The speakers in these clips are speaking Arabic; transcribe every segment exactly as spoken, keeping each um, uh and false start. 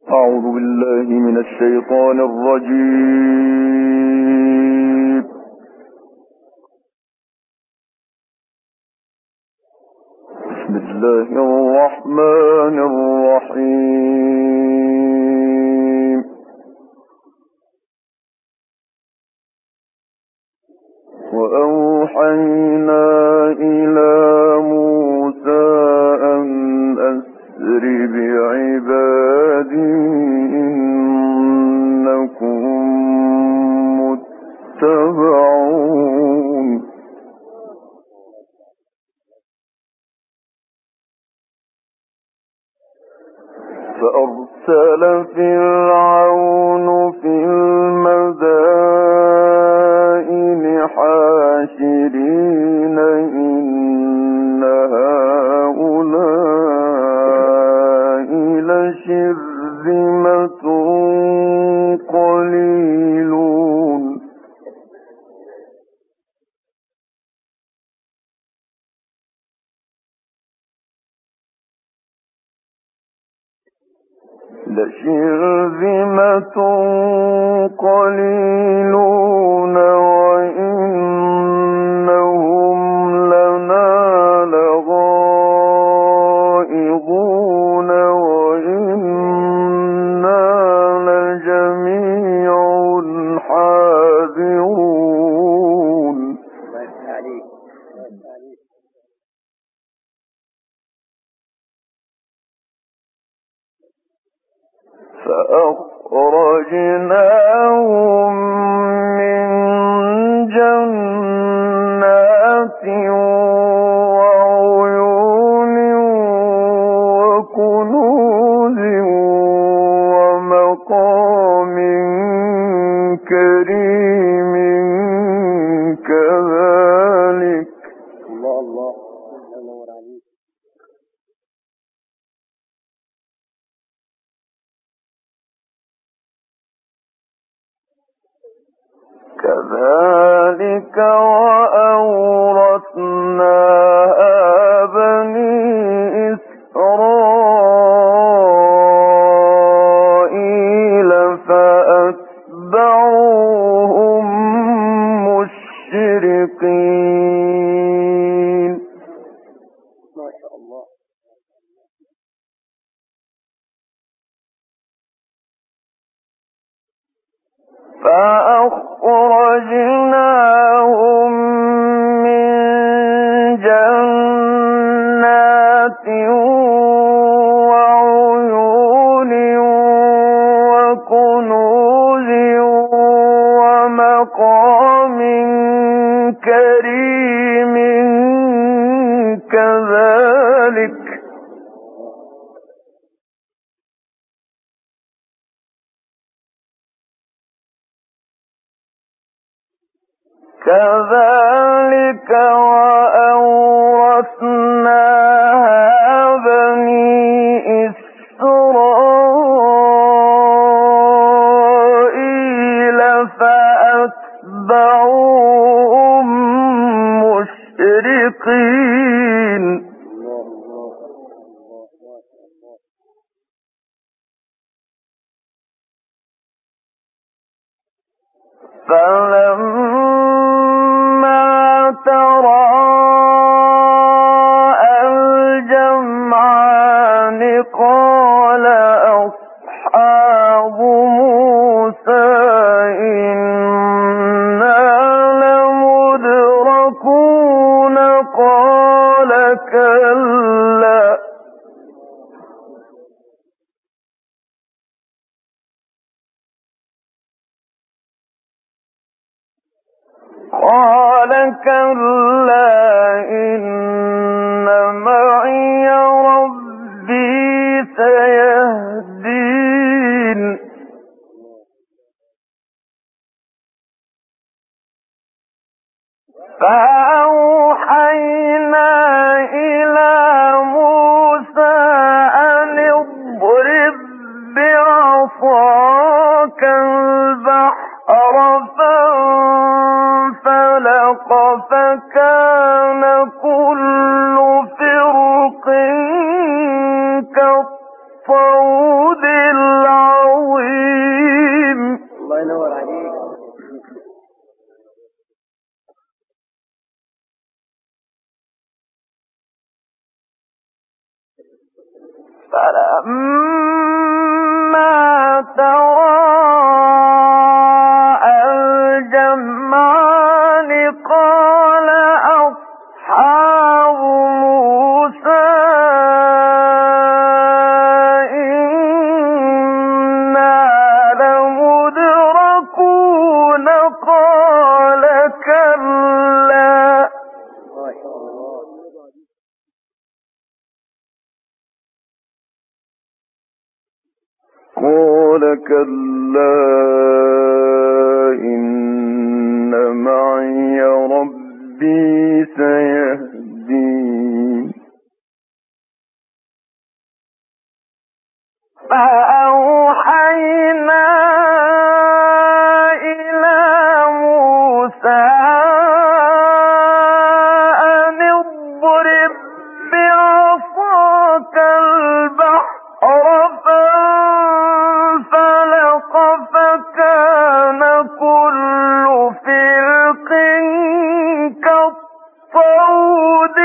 أعوذ بالله من الشيطان الرجيم. بسم الله الرحمن الرحيم. وأوحينا إلى موسى أن أسر بعبادي إنكم متبعون. فأرسل فرعون في المدائن حاشرين إن هؤلاء لشرذمة قليلون. لشرذمة قليلون وإنهم لنا لغائظون وإنا لجميع حاذرون. فأخرجناهم من جنات وعيون وكنوز ومقام كريم كذلك الله الله الله عليك. كذلك وأورثناها بني إسرائيل فأتبعوهم مشرقين. ما شاء الله. فأخرجناهم من جنات وعيون وكنوز ومقام كريم كذلك كذلك وأورثناها بني إسرائيل فأتبعوهم مشرقين. فلما تراءى الجمعان قال أصحاب موسى إنا لمدركون قال كلا قال كلا إن معي ربي سيهدين. فأوحينا إلى موسى أن اضرب بعصاك البحر فانفلق فكان كل فرق كالطود العظيم. فلما تراءى الجمعان قال أصحاب موسى إنا لمدركون قال كلا قال كلا إن معي ربي سيهدين فأوحينا إلى موسى أن اضرب بعصاك البحر فانفلق فكان كل فرق كالطود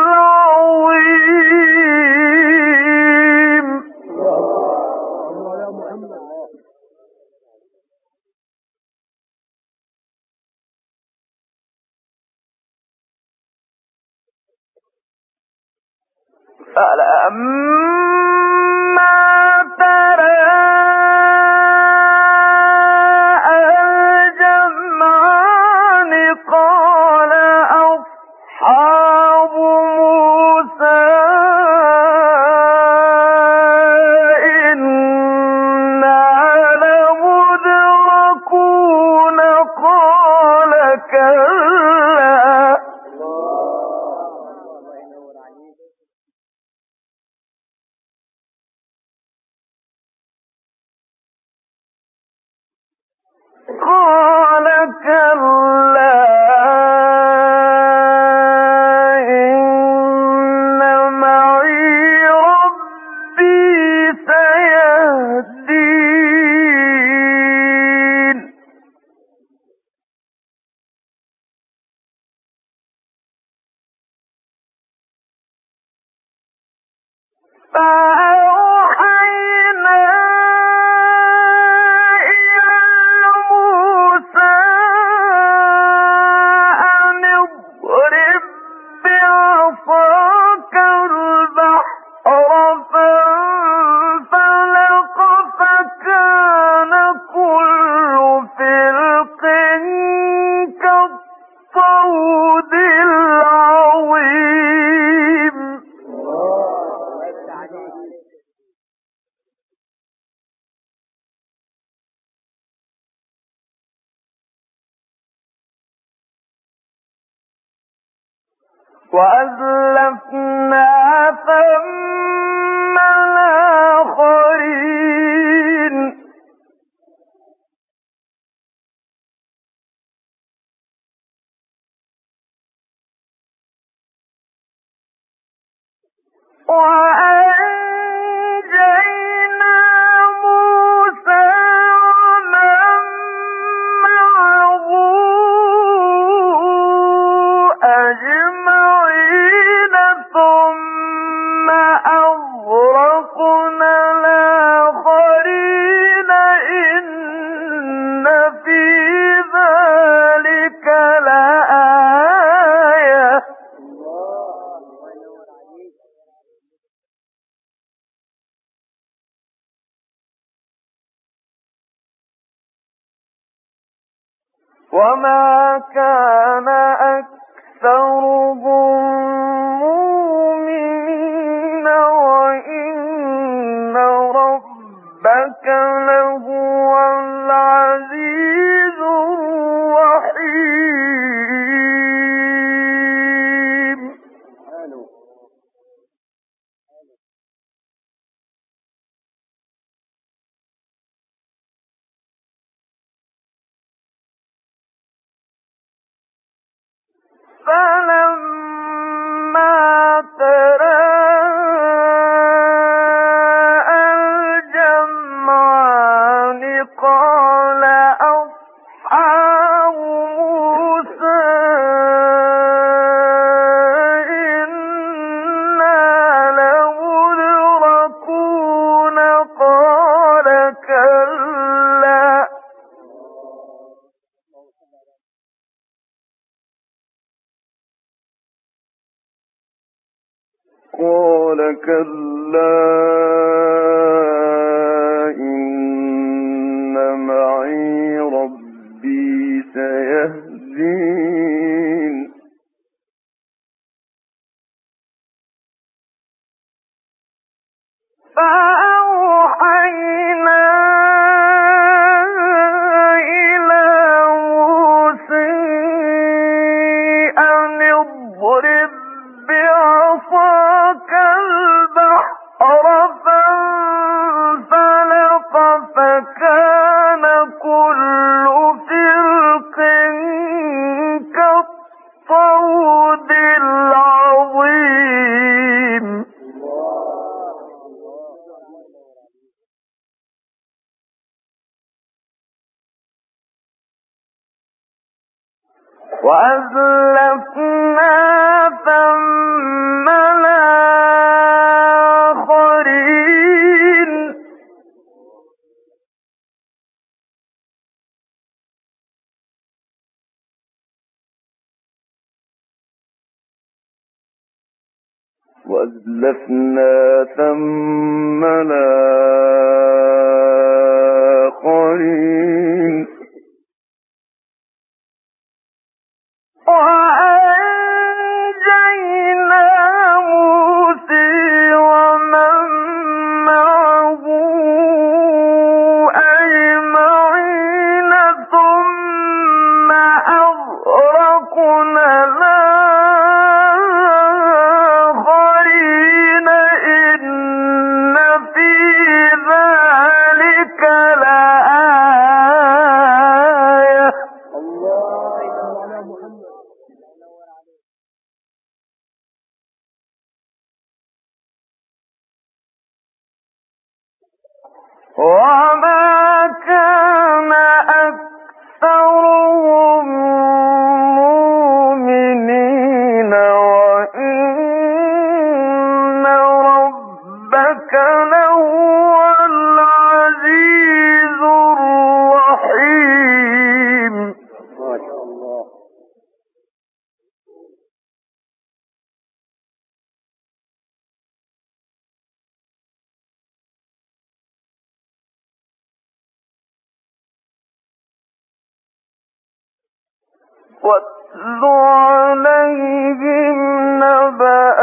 العظيم فلما تراءى الجمعان قال أصحاب موسى إنا لمدركون قال كلا قال كلا إن معي ربي سيهدين فأوحينا إلى موسى أن اضرب بعصاك البحر فانفلق فكان كل فرق كالطود العظيم وأزلفنا ثم الآخرين وأنجينا موسى ومن معه أجمعين ثم أغرقنا الآخرين إن في ذلك لآية وما كان أكثرهم مؤمنين وإن ربك لهو العزيز الرحيم فلما تراءى الجمعان قال أصحاب موسى إنا لمدركون وأزلفنا ثم الآخرين وأزلفنا ثم الآخرين وأنجينا موسى ومن معه أجمعين ثم أغرقنا الآخرين إن في ذلك لآية وما كان أكثرهم مؤمنين وإن ربك لهو العزيز الرحيم. ما شاء الله. واتل عليهم نبأ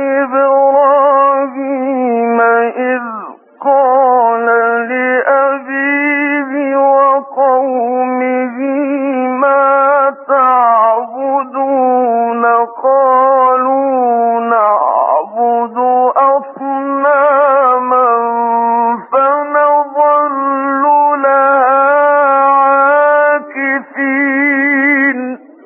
إبراهيم إذ قال لأبيه وقومه ما تعبدون قالوا نعبد أصناما فنظل لها عاكفين.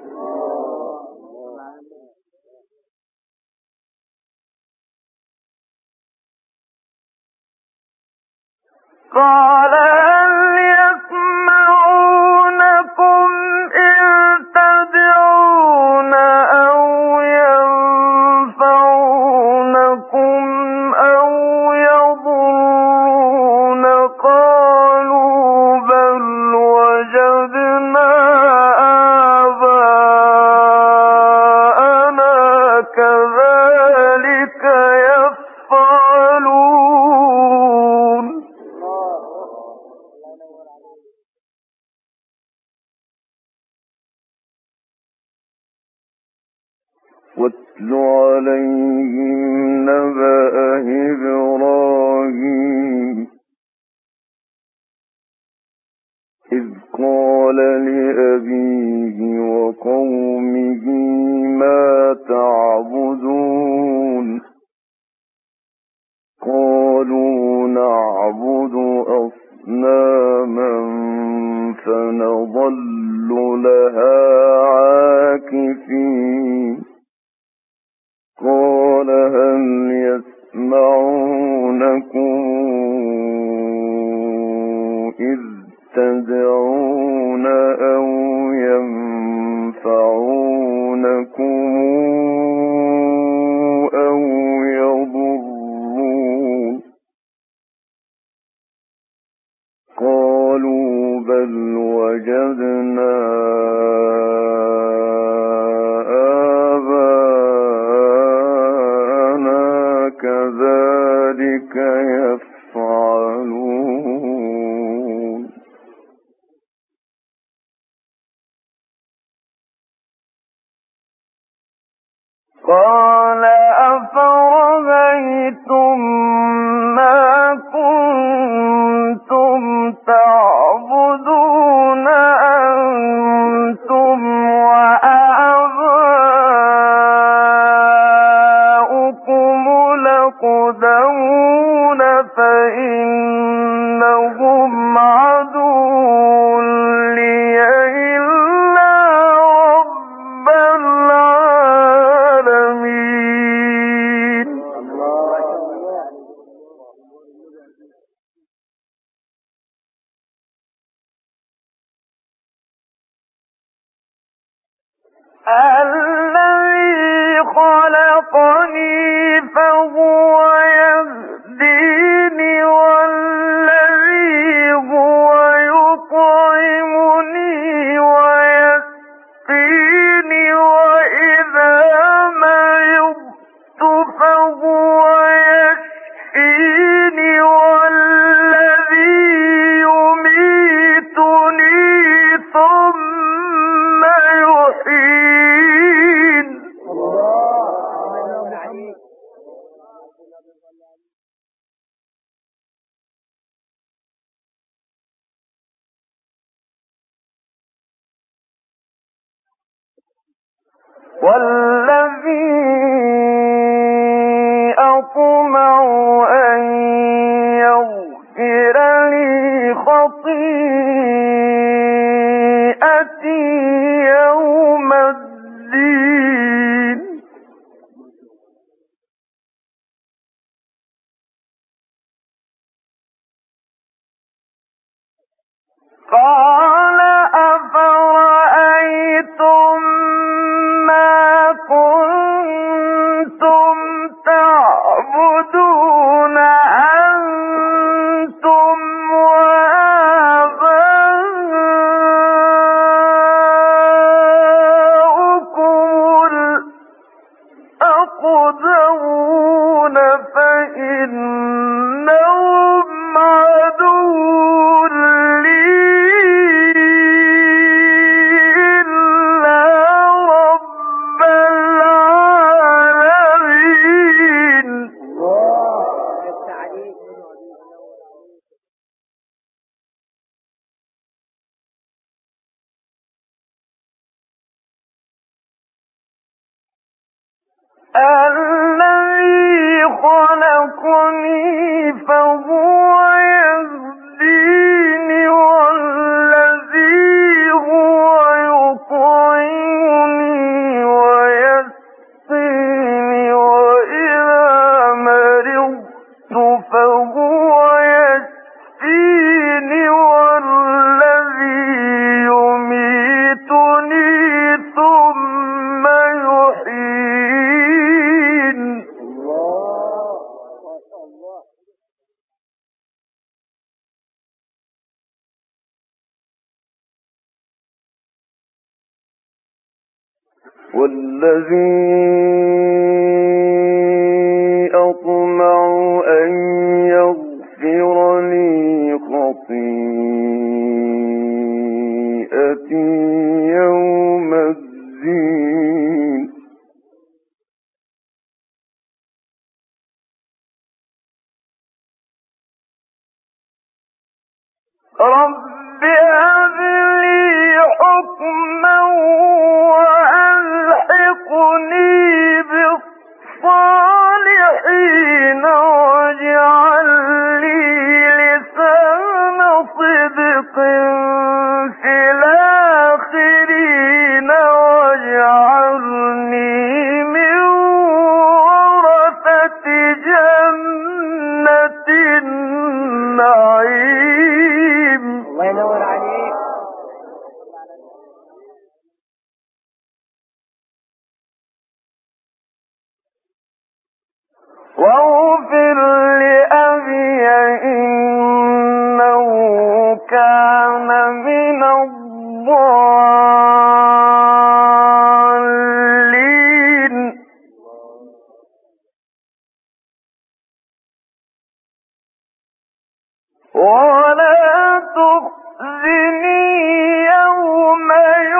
قال هل يسمعونكم إذ تدعون أو ينفعونكم أو يضرون قالوا بل وجدنا آباءنا كذلك يفعلون. واتل عليهم نبأ إبراهيم إذ قال لأبيه وقومه ما تعبدون قالوا نعبد أصناما فنظل لها عاكفين. قال هل يسمعونكم إذ تدعون أو ينفعونكم أو يضرون قالوا بل وجدنا كذلك يفعلون. قال أفرأيتم ما كنتم تعبدون أنتم وآباؤكم الأقدمون فإنهم عدو لي إلا رب العالمين. الذي خلقني فهو يهديني والذي هو يطعمني ويسقيني وإذا مرضت فهو يشفيني والذي يميتني ثم يحيين. والذي أطمع أن يغفر لي خطيئتي يوم الدين. قال أفرأيتم ما كنتم تعبدون أنتم وآباؤكم الأقدمون فإنهم عدو لي إلا رب العالمين. الذي خلقني فهو يهديني والذي هو يطعمني ويسقيني وإذا مرضت فهو يشفيني والذي يميتني ثم يحيين. والذي أطمع أن يغفر لي خطيئتي يوم الدين. رب هب لي حكما وألحقني بالصالحين واجعل لي لسان صدق في الآخرين واجعلني من ورثة جنة النعيم. الله ينور عليك. واغفر لأبي إنه كان من الضالين. ولا تخزني يوم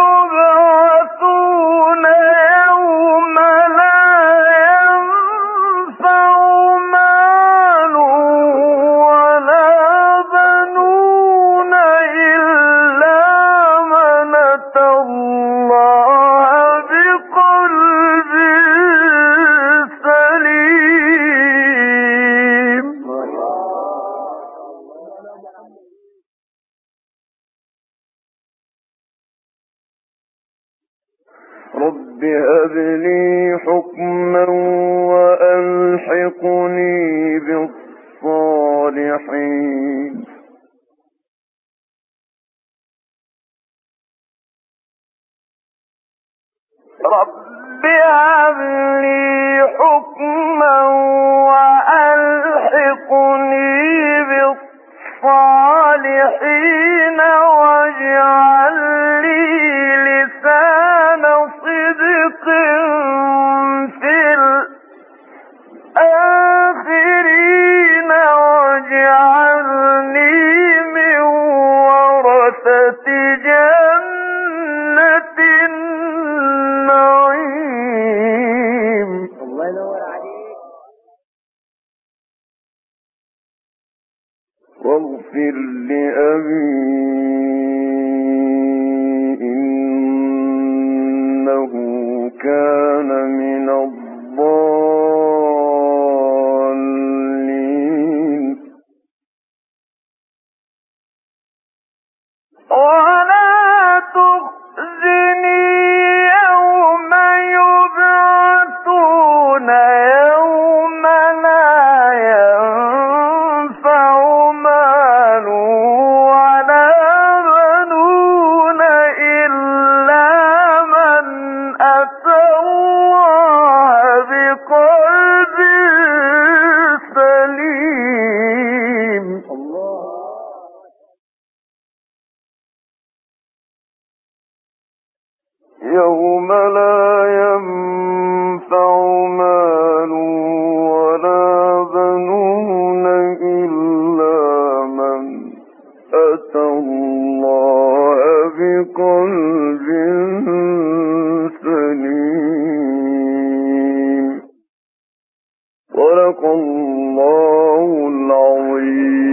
يبعثون يوم لا ينفع مال ولا بنون إلا من أتى الله بقلب سليم. رب هب لي حكما وألحقني بالصالحين. رب هب لي حكما وألحقني بالصالحين واجعل لي لسان صدق في الآخرين واجعلني من ورثة جنة النعيم. الله ينور عليك. واغفر لأبي إنه كان من الضالين ولا تخزني يوم يبعثون يوم لا ينفع مال ولا بنون إلا من أتى الله بقلب سليم. الله. يوم لا ينفع مال ولا بنون إلا من أتى الله بقلب سليم. صدق الله العظيم.